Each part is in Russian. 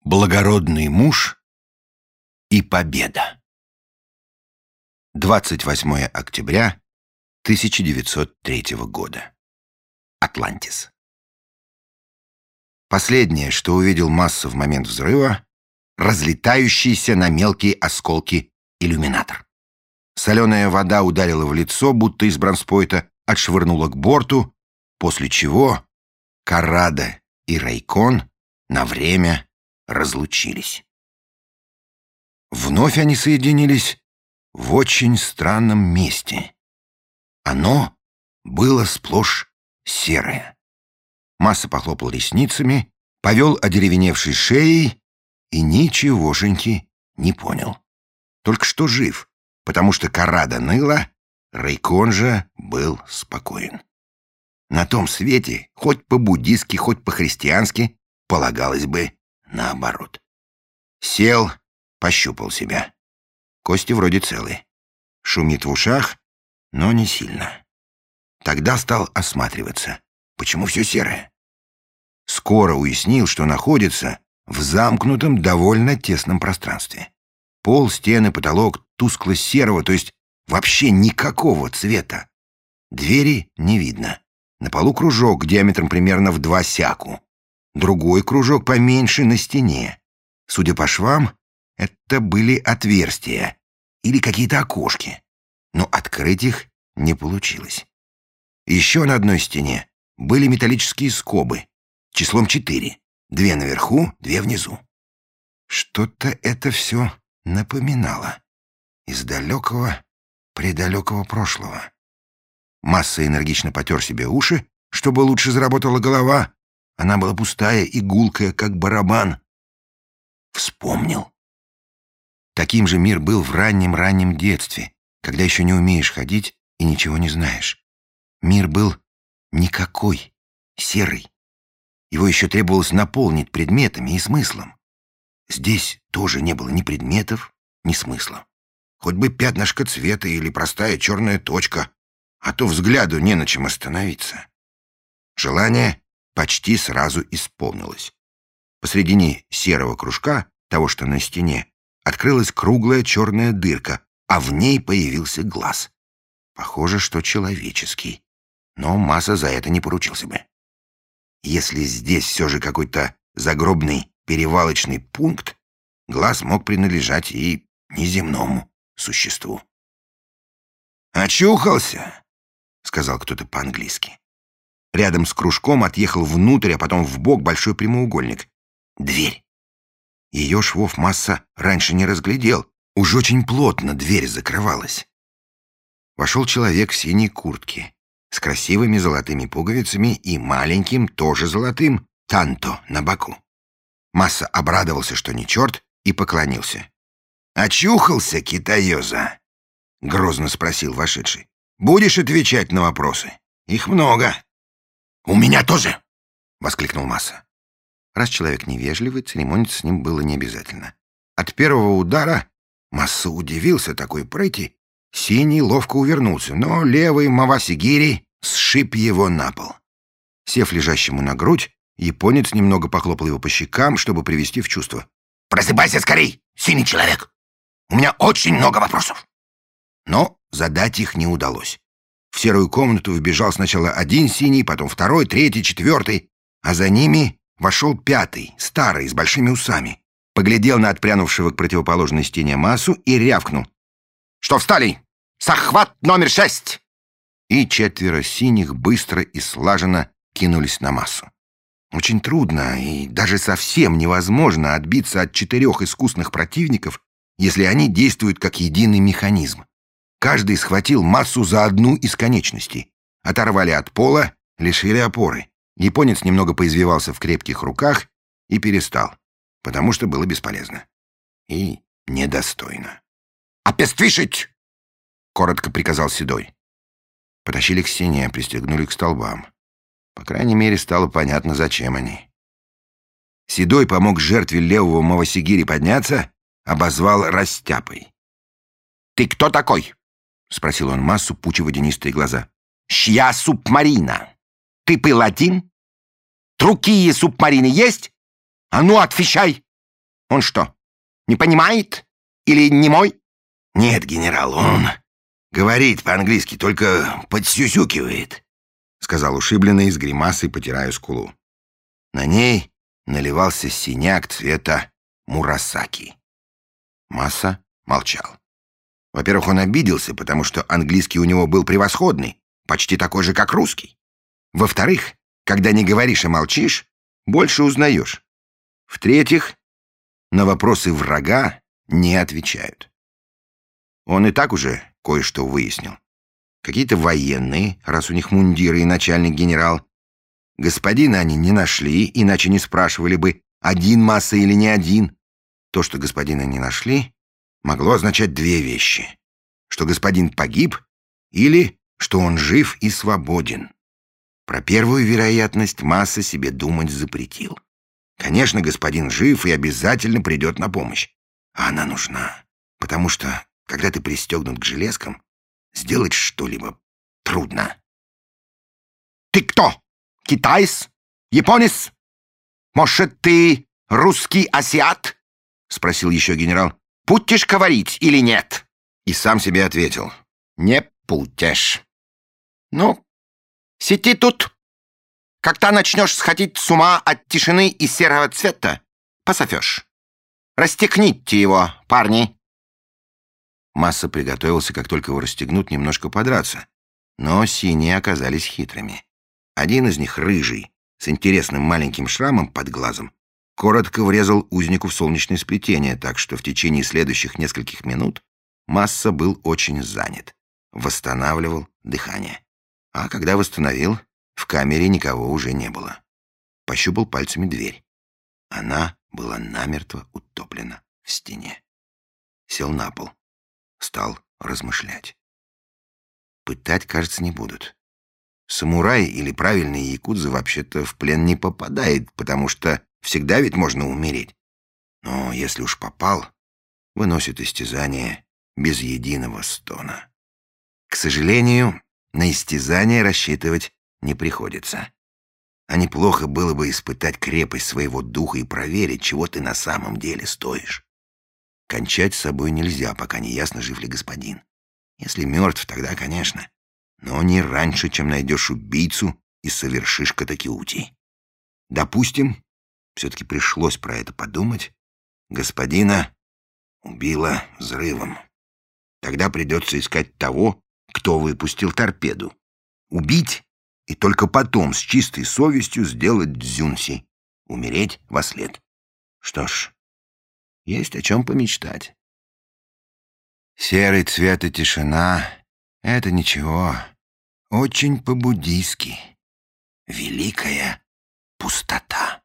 Благородный муж и победа. 28 октября 1903 года. Атлантис. Последнее, что увидел Масса в момент взрыва, разлетающийся на мелкие осколки иллюминатор. Соленая вода ударила в лицо, будто из бронспойта отшвырнула к борту, после чего Коррадо и Райкон на время разлучились. Вновь они соединились в очень странном месте. Оно было сплошь серое. Масса похлопал ресницами, повел одеревеневшей шеей и ничегошеньки не понял. Только что жив, потому что Коррадо ныла, Райкон же был спокоен. На том свете, хоть по-буддистски, хоть по-христиански, полагалось бы наоборот. Сел, пощупал себя. Кости вроде целые. Шумит в ушах, но не сильно. Тогда стал осматриваться. Почему все серое? Скоро уяснил, что находится в замкнутом, довольно тесном пространстве. Пол, стены, потолок тускло-серого, то есть вообще никакого цвета. Двери не видно. На полу кружок диаметром примерно в 2 сяку. Другой кружок поменьше на стене. Судя по швам, это были отверстия или какие-то окошки. Но открыть их не получилось. Еще на одной стене были металлические скобы, числом 4. 2 наверху, 2 внизу. Что-то это все напоминало. Из далекого, предалекого прошлого. Масса энергично потер себе уши, чтобы лучше заработала голова. Она была пустая и гулкая, как барабан. Вспомнил. Таким же мир был в раннем-раннем детстве, когда еще не умеешь ходить и ничего не знаешь. Мир был никакой, серый. Его еще требовалось наполнить предметами и смыслом. Здесь тоже не было ни предметов, ни смысла. Хоть бы пятнышко цвета или простая черная точка, а то взгляду не на чем остановиться. Желание почти сразу исполнилось. Посредине серого кружка, того, что на стене, открылась круглая черная дырка, а в ней появился глаз. Похоже, что человеческий. Но Масса за это не поручился бы. Если здесь все же какой-то загробный перевалочный пункт, глаз мог принадлежать и неземному существу. «Очухался!» — сказал кто-то по-английски. Рядом с кружком отъехал внутрь, а потом вбок большой прямоугольник. Дверь. Ее швов Масса раньше не разглядел. Уж очень плотно дверь закрывалась. Вошел человек в синей куртке, с красивыми золотыми пуговицами и маленьким, тоже золотым, танто на боку. Масса обрадовался, что не черт, и поклонился. «Очухался, китаёза?» — грозно спросил вошедший. «Будешь отвечать на вопросы? Их много». «У меня тоже!» — воскликнул Масса. Раз человек невежливый, церемониться с ним было не обязательно. От первого удара Масса удивился такой прыти. Синий ловко увернулся, но левый Мавасигири сшиб его на пол. Сев лежащему на грудь, японец немного похлопал его по щекам, чтобы привести в чувство. «Просыпайся скорей, синий человек! У меня очень много вопросов!» Но задать их не удалось. В серую комнату вбежал сначала один синий, потом второй, третий, четвертый, а за ними вошел 5-й, старый, с большими усами. Поглядел на отпрянувшего к противоположной стене Массу и рявкнул. «Что встали? Захват номер 6!» И 4 синих быстро и слаженно кинулись на Массу. Очень трудно и даже совсем невозможно отбиться от 4 искусных противников, если они действуют как единый механизм. Каждый схватил Массу за одну из конечностей. Оторвали от пола, лишили опоры. Японец немного поизвивался в крепких руках и перестал, потому что было бесполезно. И недостойно. «Опествишить!» — коротко приказал Седой. Потащили к стене, пристегнули к столбам. По крайней мере, стало понятно, зачем они. Седой помог жертве левого Мавасигири подняться, обозвал растяпой. «Ты кто такой?» — спросил он Массу, пуча водянистые глаза. «Чья субмарина? Ты был один? Другие субмарины есть? А ну, отвечай!» Он что, не понимает? Или не мой? Нет, генерал, он говорит по-английски, только подсюсюкивает, сказал ушибленный с гримасой, потирая скулу. На ней наливался синяк цвета мурасаки. Масса молчал. Во-первых, он обиделся, потому что английский у него был превосходный, почти такой же, как русский. Во-вторых, когда не говоришь и молчишь, больше узнаешь. В-третьих, на вопросы врага не отвечают. Он и так уже кое-что выяснил. Какие-то военные, раз у них мундиры и начальник генерал. Господина они не нашли, иначе не спрашивали бы, один Масса или не один. То, что господина не нашли, могло означать две вещи. Что господин погиб или что он жив и свободен. Про первую вероятность Масса себе думать запретил. Конечно, господин жив и обязательно придет на помощь. А она нужна, потому что, когда ты пристегнут к железкам, сделать что-либо трудно. Ты кто? Китаец? Японец? Может, ты русский азиат? Спросил еще генерал. Будешь говорить или нет? И сам себе ответил. Не будешь. Ну, сиди тут. Когда начнешь сходить с ума от тишины и серого цвета, пософешь. Расстегните его, парни. Масса приготовился, как только его расстегнут, немножко подраться. Но синие оказались хитрыми. Один из них, рыжий, с интересным маленьким шрамом под глазом, коротко врезал узнику в солнечное сплетение, так что в течение следующих нескольких минут Масса был очень занят. Восстанавливал дыхание. А когда восстановил, в камере никого уже не было. Пощупал пальцами дверь. Она была намертво утоплена в стене. Сел на пол. Стал размышлять. Пытать, кажется, не будут. Самурай или правильный якудза вообще-то в плен не попадает, потому что всегда ведь можно умереть. Но если уж попал, выносит истязание без единого стона. К сожалению, на истязание рассчитывать не приходится. А неплохо было бы испытать крепость своего духа и проверить, чего ты на самом деле стоишь. Кончать с собой нельзя, пока не ясно, жив ли господин. Если мертв, тогда, конечно. Но не раньше, чем найдешь убийцу и совершишь катакиути. Допустим, все-таки пришлось про это подумать, господина убило взрывом. Тогда придется искать того, кто выпустил торпеду. Убить и только потом с чистой совестью сделать дзюнси. Умереть вослед. Что ж, есть о чем помечтать. Серый цвет и тишина — это ничего. Очень по-буддийски. Великая пустота.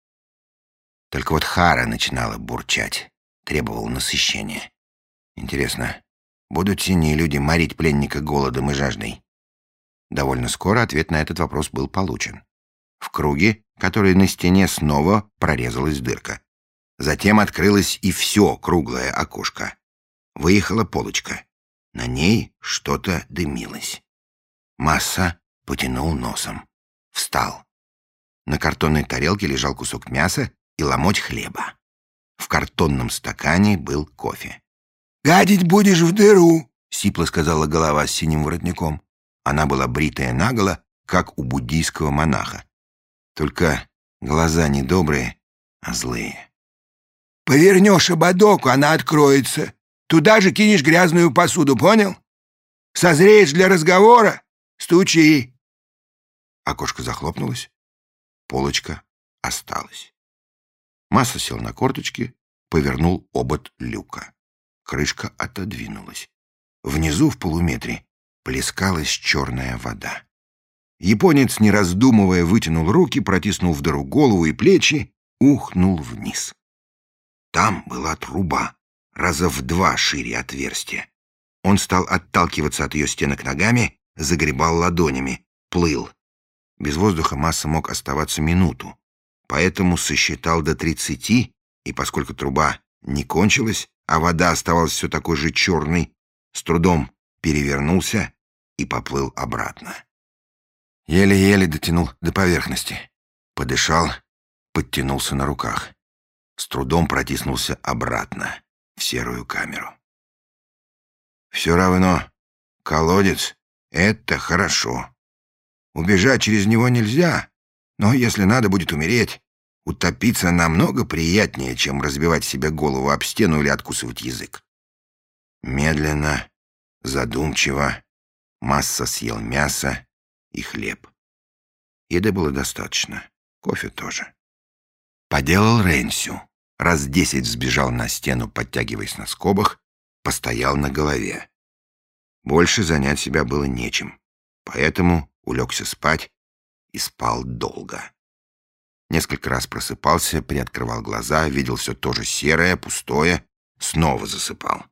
Только вот Хара начинала бурчать, требовала насыщения. Интересно, будут синие люди морить пленника голодом и жаждой? Довольно скоро ответ на этот вопрос был получен. В круге, который на стене, снова прорезалась дырка. Затем открылось и все круглое окошко. Выехала полочка. На ней что-то дымилось. Масса потянул носом. Встал. На картонной тарелке лежал кусок мяса и ломоть хлеба. В картонном стакане был кофе. «Гадить будешь в дыру», — сипло сказала голова с синим воротником. Она была бритая наголо, как у буддийского монаха. Только глаза не добрые, а злые. «Повернешь ободок, она откроется. Туда же кинешь грязную посуду, понял? Созреешь для разговора? Стучи». Окошко захлопнулось. Полочка осталась. Масса сел на корточки, повернул обод люка. Крышка отодвинулась. Внизу в полуметре плескалась черная вода. Японец, не раздумывая, вытянул руки, протиснул в дыру голову и плечи, ухнул вниз. Там была труба, раза в 2 шире отверстия. Он стал отталкиваться от ее стенок ногами, загребал ладонями, плыл. Без воздуха Масса мог оставаться минуту, поэтому сосчитал до 30, и поскольку труба не кончилась, а вода оставалась все такой же черной, с трудом перевернулся и поплыл обратно. Еле-еле дотянул до поверхности. Подышал, подтянулся на руках. с трудом протиснулся обратно в серую камеру. Все равно колодец — это хорошо. Убежать через него нельзя, но если надо будет умереть, утопиться намного приятнее, чем разбивать себе голову об стену или откусывать язык. Медленно, задумчиво Масса съел мясо и хлеб. Еды было достаточно, кофе тоже. Поделал Рэнсю. Раз 10 взбежал на стену, подтягиваясь на скобах, постоял на голове. Больше занять себя было нечем, поэтому улегся спать и спал долго. Несколько раз просыпался, приоткрывал глаза, видел все то же серое, пустое, снова засыпал.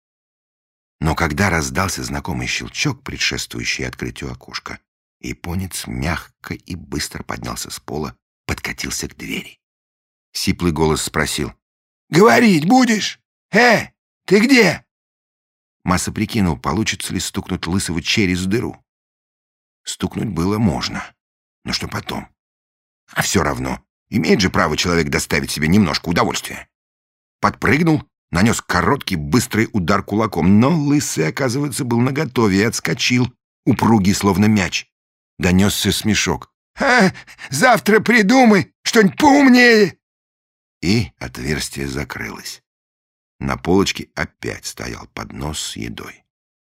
Но когда раздался знакомый щелчок, предшествующий открытию окошка, японец мягко и быстро поднялся с пола, подкатился к двери. Сиплый голос спросил: «Говорить будешь? Ты где?» Масса прикинул, получится ли стукнуть Лысого через дыру. Стукнуть было можно, но что потом? А все равно, имеет же право человек доставить себе немножко удовольствия. Подпрыгнул, нанес короткий, быстрый удар кулаком, но Лысый, оказывается, был наготове и отскочил, упругий, словно мяч. Донесся смешок. «Завтра придумай что-нибудь поумнее!» И отверстие закрылось. На полочке опять стоял поднос с едой.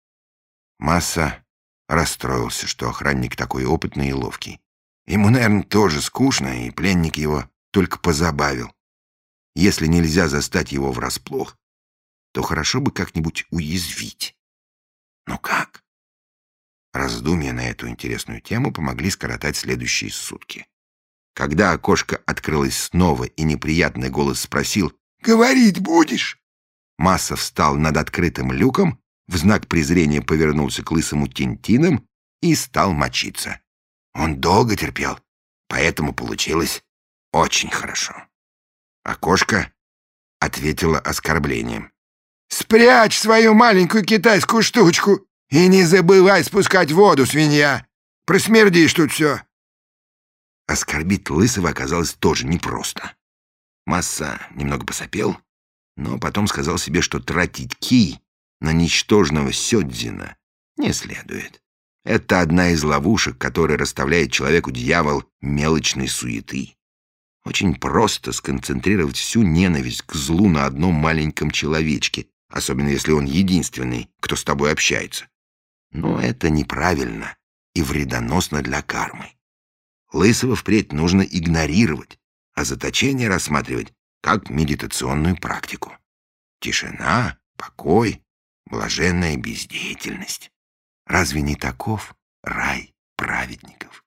Масса расстроился, что охранник такой опытный и ловкий. Ему, наверное, тоже скучно, и пленник его только позабавил. Если нельзя застать его врасплох, то хорошо бы как-нибудь уязвить. Но как? Раздумья на эту интересную тему помогли скоротать следующие сутки. Когда окошко открылось снова и неприятный голос спросил: «Говорить будешь?» Масса встал над открытым люком, в знак презрения повернулся к Лысому Тинтином и стал мочиться. Он долго терпел, поэтому получилось очень хорошо. Окошко ответило оскорблением. «Спрячь свою маленькую китайскую штучку и не забывай спускать воду, свинья! Просмердишь тут все!» Оскорбить Лысого оказалось тоже непросто. Масса немного посопел, но потом сказал себе, что тратить ки на ничтожного сёдзина не следует. Это одна из ловушек, которые расставляет человеку дьявол мелочной суеты. Очень просто сконцентрировать всю ненависть к злу на одном маленьком человечке, особенно если он единственный, кто с тобой общается. Но это неправильно и вредоносно для кармы. Лысого впредь нужно игнорировать, а заточение рассматривать как медитационную практику. Тишина, покой, блаженная бездеятельность. Разве не таков рай праведников?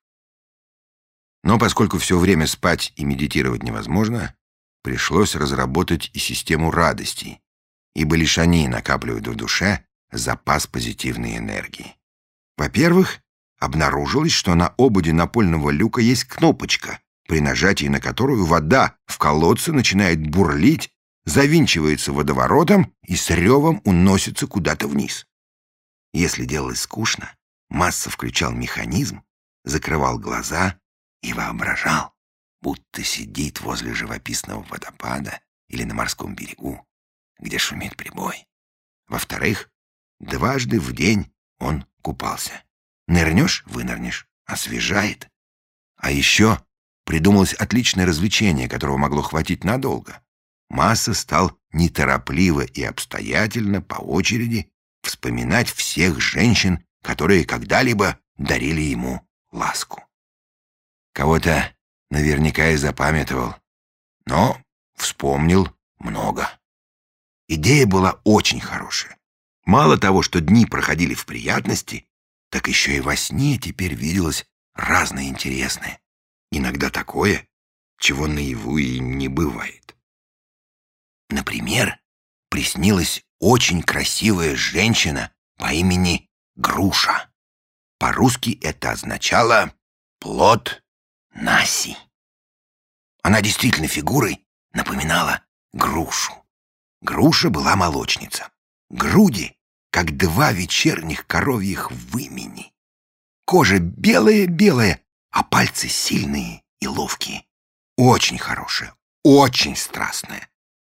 Но поскольку все время спать и медитировать невозможно, пришлось разработать и систему радостей, ибо лишь они накапливают в душе запас позитивной энергии. Во-первых, обнаружилось, что на ободе напольного люка есть кнопочка, при нажатии на которую вода в колодце начинает бурлить, завинчивается водоворотом и с ревом уносится куда-то вниз. Если делалось скучно, Масса включал механизм, закрывал глаза и воображал, будто сидит возле живописного водопада или на морском берегу, где шумит прибой. Во-вторых, дважды в день он купался. Нырнешь — вынырнешь, освежает. А еще придумалось отличное развлечение, которого могло хватить надолго. Масса стал неторопливо и обстоятельно по очереди вспоминать всех женщин, которые когда-либо дарили ему ласку. Кого-то наверняка и запамятовал, но вспомнил много. Идея была очень хорошая. Мало того, что дни проходили в приятности, так еще и во сне теперь виделось разное интересное. Иногда такое, чего наяву и не бывает. Например, приснилась очень красивая женщина по имени Груша. По-русски это означало «плод Наси». Она действительно фигурой напоминала грушу. Груша была молочница. Груди, как два вечерних коровьих вымени. Кожа белая-белая, а пальцы сильные и ловкие. Очень хорошая, очень страстная.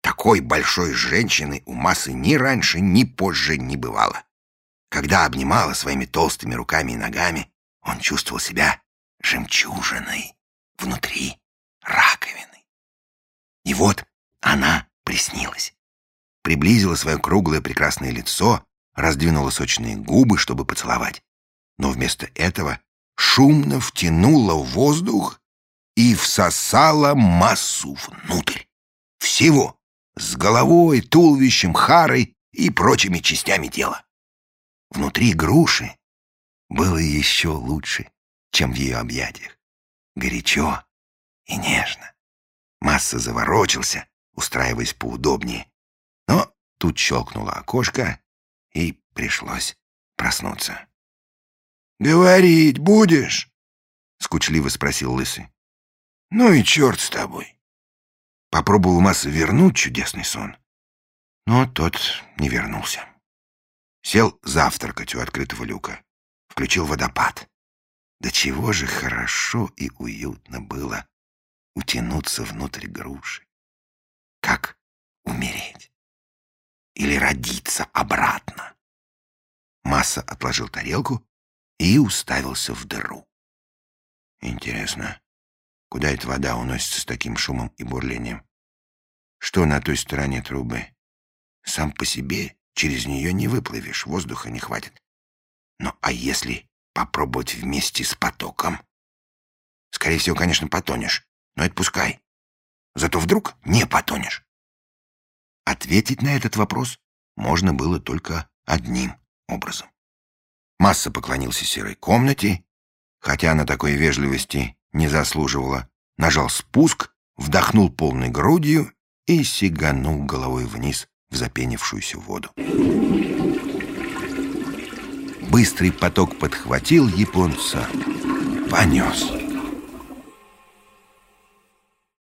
Такой большой женщины у Массы ни раньше, ни позже не бывало. Когда обнимала своими толстыми руками и ногами, он чувствовал себя жемчужиной внутри раковины. И вот она приснилась. Приблизила свое круглое прекрасное лицо, раздвинула сочные губы, чтобы поцеловать. Но вместо этого шумно втянула воздух и всосала Массу внутрь. Всего, с головой, туловищем, харой и прочими частями тела. Внутри груши было еще лучше, чем в ее объятиях. Горячо и нежно. Масса заворочился, устраиваясь поудобнее. Но тут щелкнуло окошко, и пришлось проснуться. «Говорить будешь?» — скучливо спросил Лысый. «Ну и черт с тобой». Попробовал Масса вернуть чудесный сон, но тот не вернулся. Сел завтракать у открытого люка, включил водопад. До чего же хорошо и уютно было утянуться внутрь груши. Как умереть? Или родиться обратно? Масса отложил тарелку и уставился в дыру. Интересно, куда эта вода уносится с таким шумом и бурлением? Что на той стороне трубы? Сам по себе через нее не выплывешь, воздуха не хватит. Ну, а если попробовать вместе с потоком? Скорее всего, конечно, потонешь, но это пускай. Зато вдруг не потонешь. Ответить на этот вопрос можно было только одним образом. Масса поклонился серой комнате, хотя она такой вежливости не заслуживала, нажал спуск, вдохнул полной грудью и сиганул головой вниз в запенившуюся воду. Быстрый поток подхватил японца, понес.